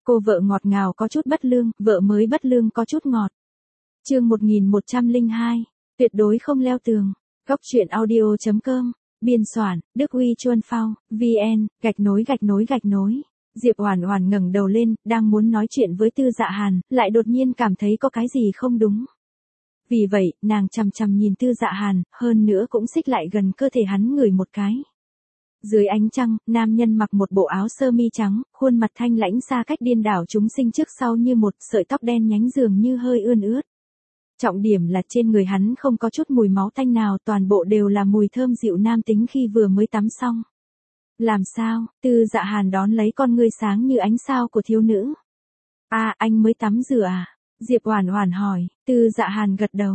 Cô vợ ngọt ngào có chút bất lương, vợ mới bất lương có chút ngọt. Chương 1102, tuyệt đối không leo tường. Góc truyện audio.com, biên soạn, Đức Huy Chuân Phao, VN, _. Diệp Oản Oản ngẩng đầu lên, đang muốn nói chuyện với Tư Dạ Hàn, lại đột nhiên cảm thấy có cái gì không đúng. Vì vậy, nàng chằm chằm nhìn Tư Dạ Hàn, hơn nữa cũng xích lại gần cơ thể hắn ngửi một cái. Dưới ánh trăng, nam nhân mặc một bộ áo sơ mi trắng, khuôn mặt thanh lãnh xa cách điên đảo chúng sinh trước sau như một sợi tóc đen nhánh dường như hơi ươn ướt. Trọng điểm là trên người hắn không có chút mùi máu tanh nào, toàn bộ đều là mùi thơm dịu nam tính khi vừa mới tắm xong. Làm sao? Tư Dạ Hàn đón lấy con ngươi sáng như ánh sao của thiếu nữ. Anh mới tắm rửa à? Diệp Oản Oản hỏi. Tư Dạ Hàn gật đầu.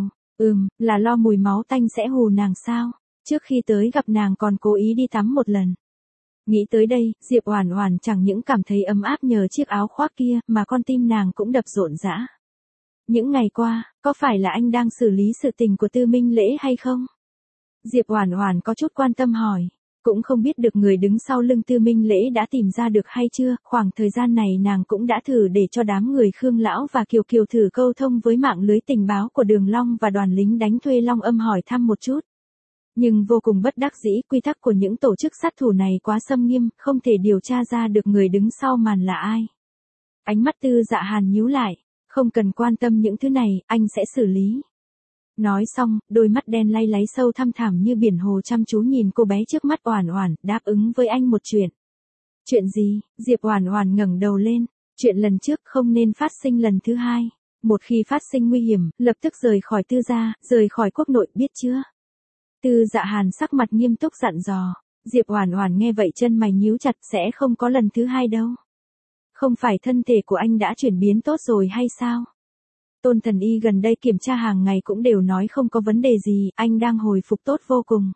Là lo mùi máu tanh sẽ hù nàng sao? Trước khi tới gặp nàng còn cố ý đi tắm một lần. Nghĩ tới đây, Diệp Oản Oản chẳng những cảm thấy ấm áp nhờ chiếc áo khoác kia, mà con tim nàng cũng đập rộn rã. Những ngày qua, có phải là anh đang xử lý sự tình của Tư Minh Lễ hay không? Diệp Oản Oản có chút quan tâm hỏi. Cũng không biết được người đứng sau lưng Tư Minh Lễ đã tìm ra được hay chưa, khoảng thời gian này nàng cũng đã thử để cho đám người Khương Lão và Kiều Kiều thử câu thông với mạng lưới tình báo của Đường Long và đoàn lính đánh thuê Long Âm hỏi thăm một chút. Nhưng vô cùng bất đắc dĩ, quy tắc của những tổ chức sát thủ này quá xâm nghiêm, không thể điều tra ra được người đứng sau màn là ai. Ánh mắt Tư Dạ Hàn nhíu lại, không cần quan tâm những thứ này, anh sẽ xử lý. Nói xong, đôi mắt đen lay láy sâu thăm thẳm như biển hồ chăm chú nhìn cô bé trước mắt. Oản Oản, đáp ứng với anh một chuyện. Chuyện gì? Diệp Oản Oản ngẩng đầu lên. Chuyện lần trước không nên phát sinh lần thứ hai. Một khi phát sinh nguy hiểm, lập tức rời khỏi Tư gia, rời khỏi quốc nội, biết chưa? Tư Dạ Hàn sắc mặt nghiêm túc dặn dò. Diệp Oản Oản nghe vậy chân mày nhíu chặt, sẽ không có lần thứ hai đâu. Không phải thân thể của anh đã chuyển biến tốt rồi hay sao? Tôn Thần Y gần đây kiểm tra hàng ngày cũng đều nói không có vấn đề gì, anh đang hồi phục tốt vô cùng.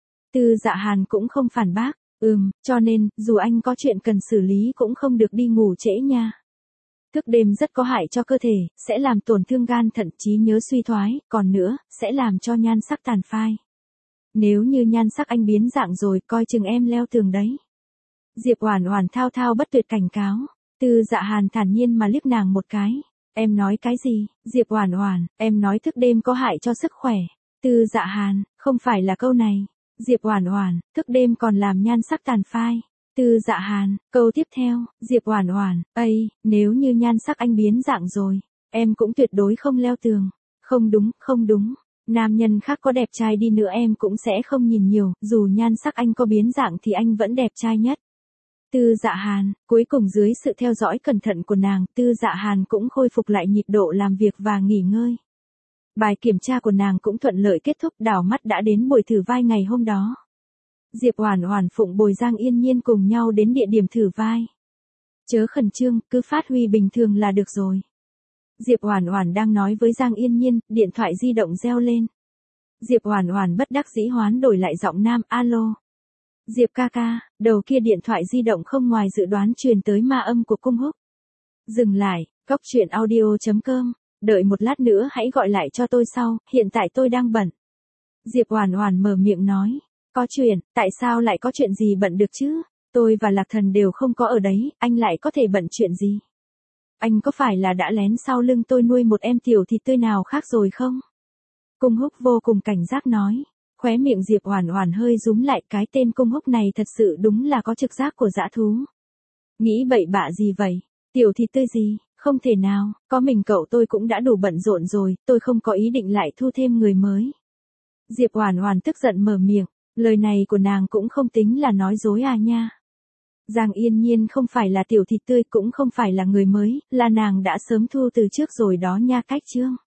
Tư Dạ Hàn cũng không phản bác, cho nên, dù anh có chuyện cần xử lý cũng không được đi ngủ trễ nha. Thức đêm rất có hại cho cơ thể, sẽ làm tổn thương gan thận, trí nhớ suy thoái, còn nữa, sẽ làm cho nhan sắc tàn phai. Nếu như nhan sắc anh biến dạng rồi, coi chừng em leo tường đấy. Diệp Oản Oản thao thao bất tuyệt cảnh cáo. Tư Dạ Hàn thản nhiên mà liếc nàng một cái. Em nói cái gì? Diệp Oản Oản, em nói thức đêm có hại cho sức khỏe. Tư Dạ Hàn, không phải là câu này. Diệp Oản Oản, thức đêm còn làm nhan sắc tàn phai. Tư Dạ Hàn, câu tiếp theo, Diệp Oản Oản, nếu như nhan sắc anh biến dạng rồi, em cũng tuyệt đối không leo tường. Không đúng, không đúng. Nam nhân khác có đẹp trai đi nữa em cũng sẽ không nhìn nhiều, dù nhan sắc anh có biến dạng thì anh vẫn đẹp trai nhất. Tư Dạ Hàn, cuối cùng dưới sự theo dõi cẩn thận của nàng, Tư Dạ Hàn cũng khôi phục lại nhịp độ làm việc và nghỉ ngơi. Bài kiểm tra của nàng cũng thuận lợi kết thúc, đảo mắt đã đến buổi thử vai ngày hôm đó. Diệp Oản Oản phụng bồi Giang Yên Nhiên cùng nhau đến địa điểm thử vai. Chớ khẩn trương, cứ phát huy bình thường là được rồi. Diệp Oản Oản đang nói với Giang Yên Nhiên, điện thoại di động reo lên. Diệp Oản Oản bất đắc dĩ hoán đổi lại giọng nam, alo. Diệp ca ca, đầu kia điện thoại di động không ngoài dự đoán truyền tới ma âm của Cung Húc. Dừng lại, góc truyện audio.com, đợi một lát nữa hãy gọi lại cho tôi sau, hiện tại tôi đang bận. Diệp Oản Oản mở miệng nói, có chuyện, tại sao lại có chuyện gì bận được chứ? Tôi và Lạc Thần đều không có ở đấy, anh lại có thể bận chuyện gì? Anh có phải là đã lén sau lưng tôi nuôi một em tiểu thịt tươi nào khác rồi không? Cung Húc vô cùng cảnh giác nói. Khóe miệng Diệp Oản Oản hơi rúm lại, cái tên Cung Húc này thật sự đúng là có trực giác của dã thú. Nghĩ bậy bạ gì vậy? Tiểu thịt tươi gì? Không thể nào, có mình cậu tôi cũng đã đủ bận rộn rồi, tôi không có ý định lại thu thêm người mới. Diệp Oản Oản tức giận mở miệng, lời này của nàng cũng không tính là nói dối à nha. Giang Yên Nhiên không phải là tiểu thịt tươi cũng không phải là người mới, là nàng đã sớm thu từ trước rồi đó nha. Cách chương